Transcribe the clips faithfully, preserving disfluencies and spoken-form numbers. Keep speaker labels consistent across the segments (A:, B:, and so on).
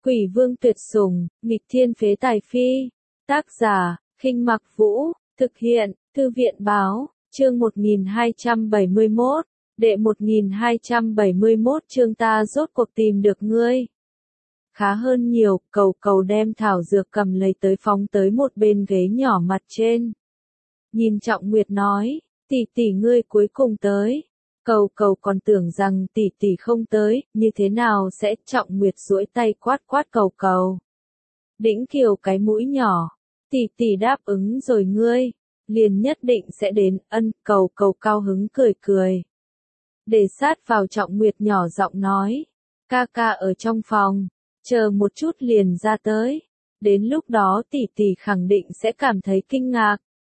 A: Quỷ vương tuyệt sủng, nghịch thiên phế tài phi. Tác giả, Khinh Mặc Vũ, thực hiện, Thư viện báo, chương một nghìn hai trăm bảy mươi mốt, đệ một nghìn hai trăm bảy mươi mốt chương ta rốt cuộc tìm được ngươi. Khá hơn nhiều, cầu cầu đem thảo dược cầm lấy tới phóng tới một bên ghế nhỏ mặt trên. Nhìn Trọng Nguyệt nói, tỷ tỷ ngươi cuối cùng tới. Cầu cầu còn tưởng rằng tỷ tỷ không tới, như thế nào sẽ? Trọng Nguyệt duỗi tay quát quát cầu cầu. Đĩnh Kiều cái mũi nhỏ, tỷ tỷ đáp ứng rồi ngươi, liền nhất định sẽ đến. Ân, cầu cầu cao hứng cười cười. Để sát vào Trọng Nguyệt nhỏ giọng nói, ca ca ở trong phòng, chờ một chút liền ra tới, đến lúc đó tỷ tỷ khẳng định sẽ cảm thấy kinh ngạc.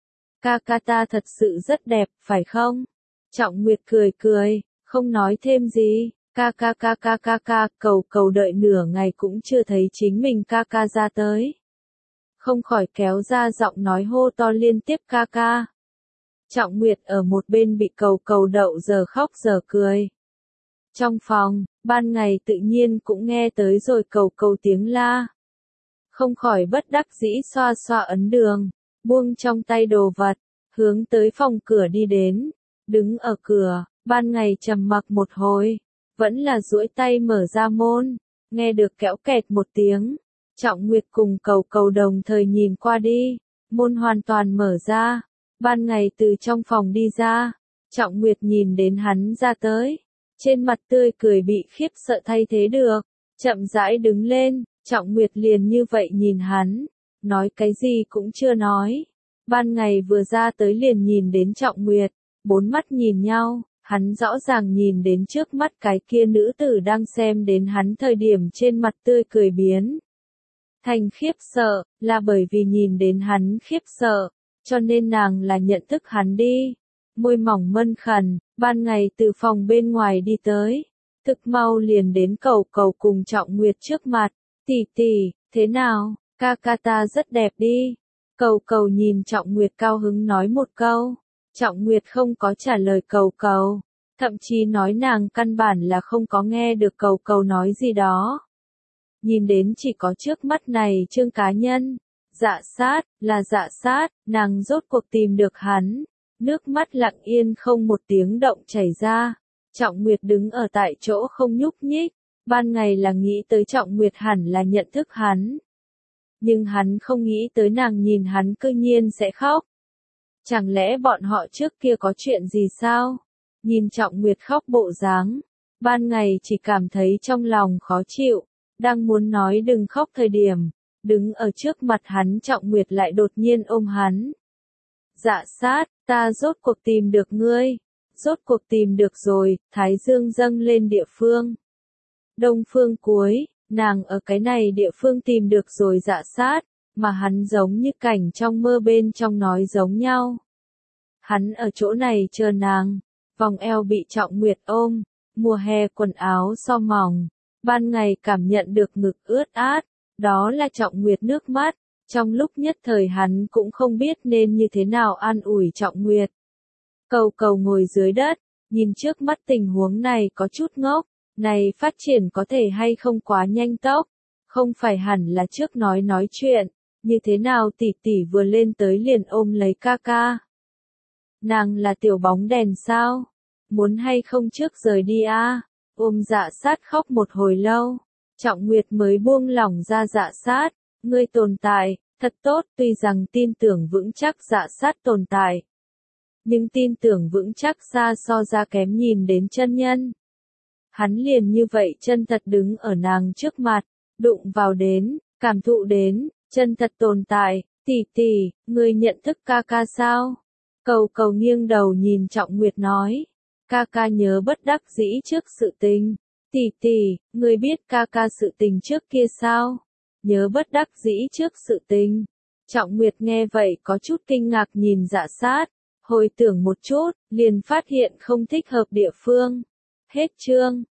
A: Ca ca ta thật sự rất đẹp, phải không? Trọng Nguyệt cười cười, không nói thêm gì. Ca ca ca ca ca ca, cầu cầu đợi nửa ngày cũng chưa thấy chính mình ca ca ra tới. Không khỏi kéo ra giọng nói hô to liên tiếp ca ca. Trọng Nguyệt ở một bên bị cầu cầu đậu giờ khóc giờ cười. Trong phòng, ban ngày tự nhiên cũng nghe tới rồi cầu cầu tiếng la. Không khỏi bất đắc dĩ xoa xoa ấn đường, buông trong tay đồ vật, hướng tới phòng cửa đi đến. Đứng ở cửa, ban ngày trầm mặc một hồi, vẫn là duỗi tay mở ra môn, nghe được kéo kẹt một tiếng. Trọng Nguyệt cùng cầu cầu đồng thời nhìn qua đi, môn hoàn toàn mở ra, ban ngày từ trong phòng đi ra. Trọng Nguyệt nhìn đến hắn ra tới, trên mặt tươi cười bị khiếp sợ thay thế được, chậm rãi đứng lên. Trọng Nguyệt liền như vậy nhìn hắn, nói cái gì cũng chưa nói. Ban ngày vừa ra tới liền nhìn đến Trọng Nguyệt, bốn mắt nhìn nhau, hắn rõ ràng nhìn đến trước mắt cái kia nữ tử đang xem đến hắn thời điểm trên mặt tươi cười biến thành khiếp sợ, là bởi vì nhìn đến hắn khiếp sợ, cho nên nàng là nhận thức hắn đi. Môi mỏng mân khẩn, ban ngày từ phòng bên ngoài đi tới, thực mau liền đến cầu cầu cùng Trọng Nguyệt trước mặt. Tỷ tỷ, thế nào, ca ca ta rất đẹp đi. Cầu cầu nhìn Trọng Nguyệt cao hứng nói một câu. Trọng Nguyệt không có trả lời cầu cầu, thậm chí nói nàng căn bản là không có nghe được cầu cầu nói gì đó. Nhìn đến chỉ có trước mắt này Trương cá nhân, Dạ Sát, là Dạ Sát, nàng rốt cuộc tìm được hắn, nước mắt lặng yên không một tiếng động chảy ra. Trọng Nguyệt đứng ở tại chỗ không nhúc nhích, ban ngày là nghĩ tới Trọng Nguyệt hẳn là nhận thức hắn. Nhưng hắn không nghĩ tới nàng nhìn hắn cư nhiên sẽ khóc. Chẳng lẽ bọn họ trước kia có chuyện gì sao? Nhìn Trọng Nguyệt khóc bộ dáng, ban ngày chỉ cảm thấy trong lòng khó chịu, đang muốn nói đừng khóc thời điểm, đứng ở trước mặt hắn Trọng Nguyệt lại đột nhiên ôm hắn. Dạ Sát, ta rốt cuộc tìm được ngươi, rốt cuộc tìm được rồi. Thái dương dâng lên địa phương. Đông phương cuối, nàng ở cái này địa phương tìm được rồi Dạ Sát, mà hắn giống như cảnh trong mơ bên trong nói giống nhau. Hắn ở chỗ này chờ nàng, vòng eo bị Trọng Nguyệt ôm, mùa hè quần áo so mỏng, ban ngày cảm nhận được ngực ướt át, đó là Trọng Nguyệt nước mắt. Trong lúc nhất thời hắn cũng không biết nên như thế nào an ủi Trọng Nguyệt. Cầu cầu ngồi dưới đất, nhìn trước mắt tình huống này có chút ngốc, này phát triển có thể hay không quá nhanh tốc, không phải hẳn là trước nói nói chuyện, như thế nào tỷ tỷ vừa lên tới liền ôm lấy ca ca. Nàng là tiểu bóng đèn sao? Muốn hay không trước rời đi a? À? Ôm Dạ Sát khóc một hồi lâu, Trọng Nguyệt mới buông lỏng ra Dạ Sát. Ngươi tồn tại, thật tốt, tuy rằng tin tưởng vững chắc Dạ Sát tồn tại. Nhưng tin tưởng vững chắc xa so ra kém nhìn đến chân nhân. Hắn liền như vậy chân thật đứng ở nàng trước mặt, đụng vào đến, cảm thụ đến, chân thật tồn tại. Tỷ tỷ, ngươi nhận thức ca ca sao? Cầu cầu nghiêng đầu nhìn Trọng Nguyệt nói. Ca ca nhớ bất đắc dĩ trước sự tình. Tỷ tỷ, ngươi biết ca ca sự tình trước kia sao? Nhớ bất đắc dĩ trước sự tình. Trọng Nguyệt nghe vậy có chút kinh ngạc nhìn Dạ Sát, hồi tưởng một chút, liền phát hiện không thích hợp địa phương. Hết chương.